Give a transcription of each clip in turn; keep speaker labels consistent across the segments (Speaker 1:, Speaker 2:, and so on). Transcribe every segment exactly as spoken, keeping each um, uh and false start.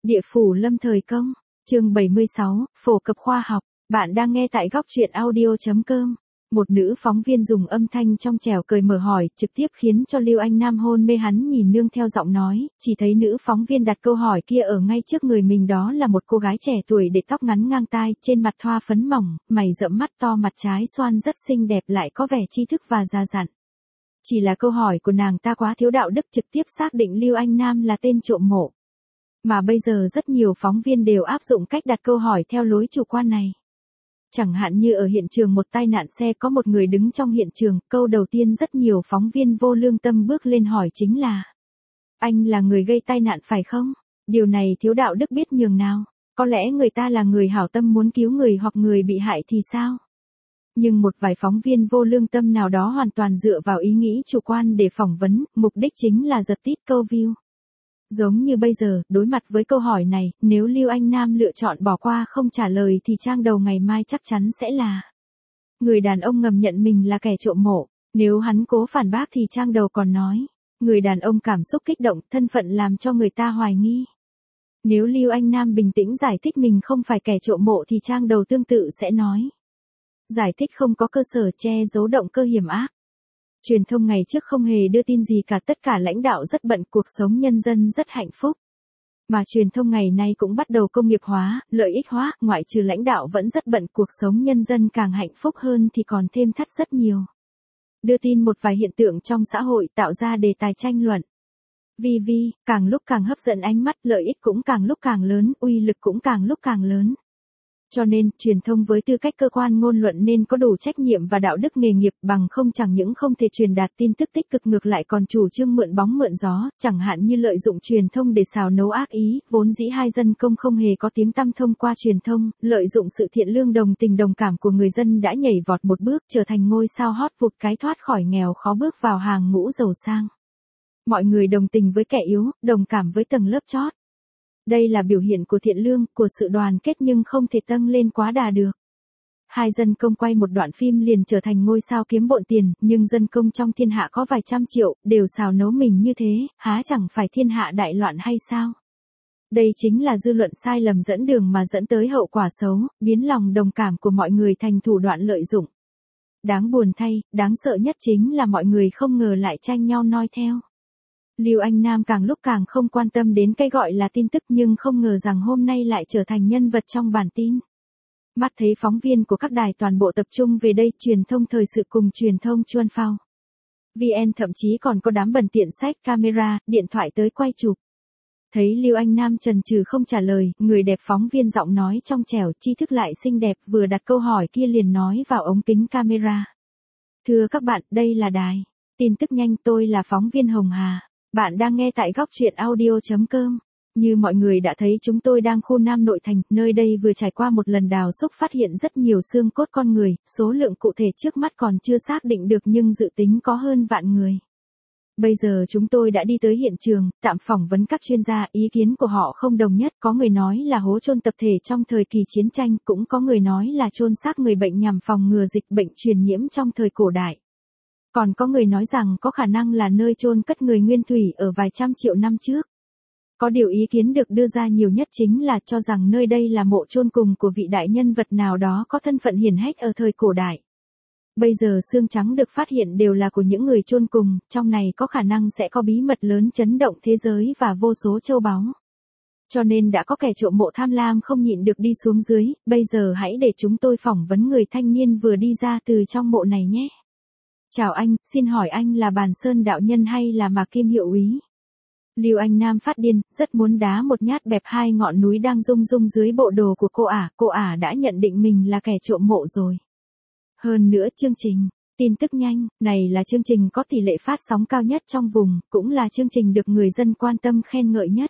Speaker 1: Địa phủ lâm thời công, chương bảy mươi sáu, phổ cập khoa học, bạn đang nghe tại góc truyện audio chấm com. Một nữ phóng viên dùng âm thanh trong trẻo cười mở hỏi, trực tiếp khiến cho Lưu Anh Nam hôn mê. Hắn nhìn nương theo giọng nói, chỉ thấy nữ phóng viên đặt câu hỏi kia ở ngay trước người mình, đó là một cô gái trẻ tuổi để tóc ngắn ngang tai, trên mặt thoa phấn mỏng, mày rậm, mắt to, mặt trái xoan, rất xinh đẹp lại có vẻ tri thức và già dặn. Chỉ là câu hỏi của nàng ta quá thiếu đạo đức, trực tiếp xác định Lưu Anh Nam là tên trộm mộ. Mà bây giờ rất nhiều phóng viên đều áp dụng cách đặt câu hỏi theo lối chủ quan này. Chẳng hạn như ở hiện trường một tai nạn xe, có một người đứng trong hiện trường, câu đầu tiên rất nhiều phóng viên vô lương tâm bước lên hỏi chính là: anh là người gây tai nạn phải không? Điều này thiếu đạo đức biết nhường nào. Có lẽ người ta là người hảo tâm muốn cứu người hoặc người bị hại thì sao? Nhưng một vài phóng viên vô lương tâm nào đó hoàn toàn dựa vào ý nghĩ chủ quan để phỏng vấn, mục đích chính là giật tít câu view. Giống như bây giờ, đối mặt với câu hỏi này, nếu Lưu Anh Nam lựa chọn bỏ qua không trả lời thì trang đầu ngày mai chắc chắn sẽ là: người đàn ông ngầm nhận mình là kẻ trộm mộ. Nếu hắn cố phản bác thì trang đầu còn nói: người đàn ông cảm xúc kích động, thân phận làm cho người ta hoài nghi. Nếu Lưu Anh Nam bình tĩnh giải thích mình không phải kẻ trộm mộ thì trang đầu tương tự sẽ nói: giải thích không có cơ sở, che giấu động cơ hiểm ác. Truyền thông ngày trước không hề đưa tin gì cả, tất cả lãnh đạo rất bận, cuộc sống nhân dân rất hạnh phúc. Mà truyền thông ngày nay cũng bắt đầu công nghiệp hóa, lợi ích hóa, ngoại trừ lãnh đạo vẫn rất bận, cuộc sống nhân dân càng hạnh phúc hơn thì còn thêm thắt rất nhiều. Đưa tin một vài hiện tượng trong xã hội, tạo ra đề tài tranh luận. Vì vì, càng lúc càng hấp dẫn ánh mắt, lợi ích cũng càng lúc càng lớn, uy lực cũng càng lúc càng lớn. Cho nên, truyền thông với tư cách cơ quan ngôn luận nên có đủ trách nhiệm và đạo đức nghề nghiệp, bằng không chẳng những không thể truyền đạt tin tức tích cực, ngược lại còn chủ trương mượn bóng mượn gió, chẳng hạn như lợi dụng truyền thông để xào nấu ác ý, vốn dĩ hai dân công không hề có tiếng tăm, thông qua truyền thông, lợi dụng sự thiện lương đồng tình đồng cảm của người dân đã nhảy vọt một bước, trở thành ngôi sao hot vụt cái, thoát khỏi nghèo khó bước vào hàng ngũ giàu sang. Mọi người đồng tình với kẻ yếu, đồng cảm với tầng lớp chót. Đây là biểu hiện của thiện lương, của sự đoàn kết, nhưng không thể dâng lên quá đà được. Hai dân công quay một đoạn phim liền trở thành ngôi sao kiếm bộn tiền, nhưng dân công trong thiên hạ có vài trăm triệu, đều xào nấu mình như thế, há chẳng phải thiên hạ đại loạn hay sao? Đây chính là dư luận sai lầm dẫn đường mà dẫn tới hậu quả xấu, biến lòng đồng cảm của mọi người thành thủ đoạn lợi dụng. Đáng buồn thay, đáng sợ nhất chính là mọi người không ngờ lại tranh nhau noi theo. Lưu Anh Nam càng lúc càng không quan tâm đến cái gọi là tin tức, nhưng không ngờ rằng hôm nay lại trở thành nhân vật trong bản tin. Mắt thấy phóng viên của các đài toàn bộ tập trung về đây, truyền thông thời sự cùng truyền thông Chuan Phao vê en thậm chí còn có đám bần tiện xách camera, điện thoại tới quay chụp. Thấy Lưu Anh Nam chần chừ không trả lời, người đẹp phóng viên giọng nói trong trẻo, tri thức lại xinh đẹp, vừa đặt câu hỏi kia liền nói vào ống kính camera: thưa các bạn, đây là đài tin tức nhanh, tôi là phóng viên Hồng Hà. Bạn đang nghe tại góc truyện audio chấm com. Như mọi người đã thấy, chúng tôi đang khu Nam Nội Thành, nơi đây vừa trải qua một lần đào xúc, phát hiện rất nhiều xương cốt con người, số lượng cụ thể trước mắt còn chưa xác định được nhưng dự tính có hơn vạn người. Bây giờ chúng tôi đã đi tới hiện trường, tạm phỏng vấn các chuyên gia, ý kiến của họ không đồng nhất, có người nói là hố chôn tập thể trong thời kỳ chiến tranh, cũng có người nói là chôn xác người bệnh nhằm phòng ngừa dịch bệnh truyền nhiễm trong thời cổ đại. Còn có người nói rằng có khả năng là nơi chôn cất người nguyên thủy ở vài trăm triệu năm trước. Có điều ý kiến được đưa ra nhiều nhất chính là cho rằng nơi đây là mộ chôn cùng của vị đại nhân vật nào đó có thân phận hiển hách ở thời cổ đại. Bây giờ xương trắng được phát hiện đều là của những người chôn cùng, trong này có khả năng sẽ có bí mật lớn chấn động thế giới và vô số châu báu. Cho nên đã có kẻ trộm mộ tham lam không nhịn được đi xuống dưới, bây giờ hãy để chúng tôi phỏng vấn người thanh niên vừa đi ra từ trong mộ này nhé. Chào anh, xin hỏi anh là Bàn Sơn đạo nhân hay là Mạc Kim hiệu úy? Lưu Anh Nam phát điên, rất muốn đá một nhát bẹp hai ngọn núi đang rung rung dưới bộ đồ của cô ả, cô ả đã nhận định mình là kẻ trộm mộ rồi. Hơn nữa chương trình tin tức nhanh này là chương trình có tỷ lệ phát sóng cao nhất trong vùng, cũng là chương trình được người dân quan tâm khen ngợi nhất.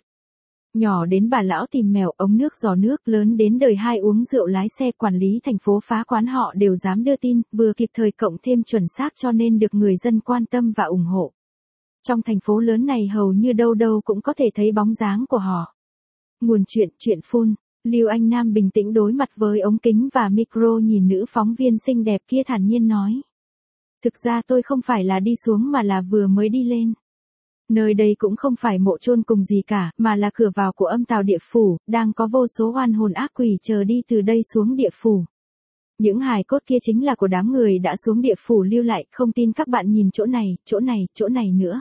Speaker 1: Nhỏ đến bà lão tìm mèo, ống nước giò nước, lớn đến đời hai uống rượu lái xe, quản lý thành phố phá quán họ đều dám đưa tin, vừa kịp thời cộng thêm chuẩn xác cho nên được người dân quan tâm và ủng hộ. Trong thành phố lớn này hầu như đâu đâu cũng có thể thấy bóng dáng của họ. Nguồn chuyện, chuyện phun. Lưu Anh Nam bình tĩnh đối mặt với ống kính và micro, nhìn nữ phóng viên xinh đẹp kia thản nhiên nói: thực ra tôi không phải là đi xuống mà là vừa mới đi lên. Nơi đây cũng không phải mộ chôn cùng gì cả, mà là cửa vào của âm tào địa phủ, đang có vô số oan hồn ác quỷ chờ đi từ đây xuống địa phủ. Những hài cốt kia chính là của đám người đã xuống địa phủ lưu lại, không tin các bạn nhìn chỗ này, chỗ này, chỗ này nữa.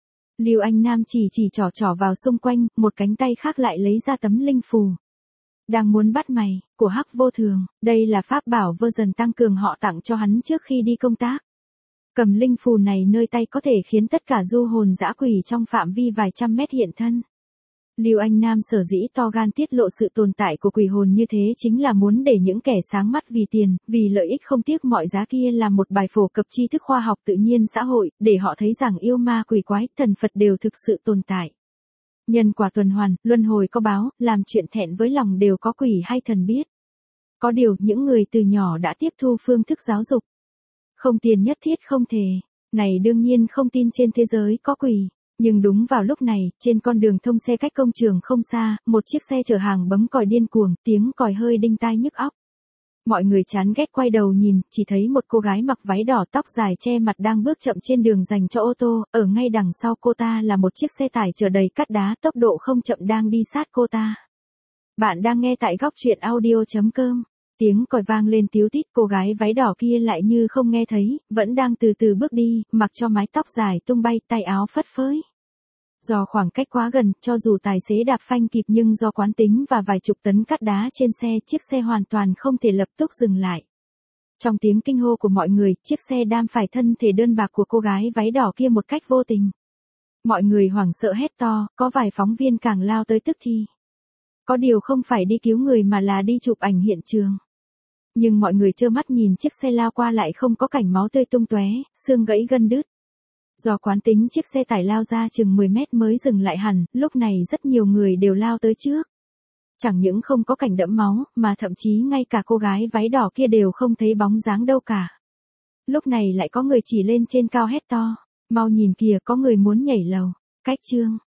Speaker 1: Lưu Anh Nam chỉ chỉ trỏ trỏ vào xung quanh, một cánh tay khác lại lấy ra tấm linh phù. Đang muốn bắt mày, của Hắc Vô Thường, đây là pháp bảo version tăng cường họ tặng cho hắn trước khi đi công tác. Cầm linh phù này nơi tay có thể khiến tất cả du hồn dã quỷ trong phạm vi vài trăm mét hiện thân. Lưu Anh Nam sở dĩ to gan tiết lộ sự tồn tại của quỷ hồn như thế chính là muốn để những kẻ sáng mắt vì tiền, vì lợi ích không tiếc mọi giá kia làm một bài phổ cập tri thức khoa học tự nhiên xã hội, để họ thấy rằng yêu ma quỷ quái, thần Phật đều thực sự tồn tại. Nhân quả tuần hoàn, luân hồi có báo, làm chuyện thẹn với lòng đều có quỷ hay thần biết. Có điều, những người từ nhỏ đã tiếp thu phương thức giáo dục. Không tiền nhất thiết không thể. Này đương nhiên không tin trên thế giới có quỷ. Nhưng đúng vào lúc này, trên con đường thông xe cách công trường không xa, một chiếc xe chở hàng bấm còi điên cuồng, tiếng còi hơi đinh tai nhức óc. Mọi người chán ghét quay đầu nhìn, chỉ thấy một cô gái mặc váy đỏ tóc dài che mặt đang bước chậm trên đường dành cho ô tô, ở ngay đằng sau cô ta là một chiếc xe tải chở đầy cát đá tốc độ không chậm đang đi sát cô ta. Bạn đang nghe tại góc truyện audio chấm com. Tiếng còi vang lên tíu tít, cô gái váy đỏ kia lại như không nghe thấy, vẫn đang từ từ bước đi, mặc cho mái tóc dài tung bay, tay áo phất phới. Do khoảng cách quá gần, cho dù tài xế đạp phanh kịp nhưng do quán tính và vài chục tấn cát đá trên xe, chiếc xe hoàn toàn không thể lập tức dừng lại. Trong tiếng kinh hô của mọi người, chiếc xe đam phải thân thể đơn bạc của cô gái váy đỏ kia một cách vô tình. Mọi người hoảng sợ hét to, có vài phóng viên càng lao tới tức thì. Có điều không phải đi cứu người mà là đi chụp ảnh hiện trường. Nhưng mọi người trơ mắt nhìn chiếc xe lao qua lại không có cảnh máu tươi tung tóe, xương gãy gân đứt. Do quán tính chiếc xe tải lao ra chừng mười mét mới dừng lại hẳn, lúc này rất nhiều người đều lao tới trước. Chẳng những không có cảnh đẫm máu, mà thậm chí ngay cả cô gái váy đỏ kia đều không thấy bóng dáng đâu cả. Lúc này lại có người chỉ lên trên cao hét to, mau nhìn kìa có người muốn nhảy lầu, cách chương.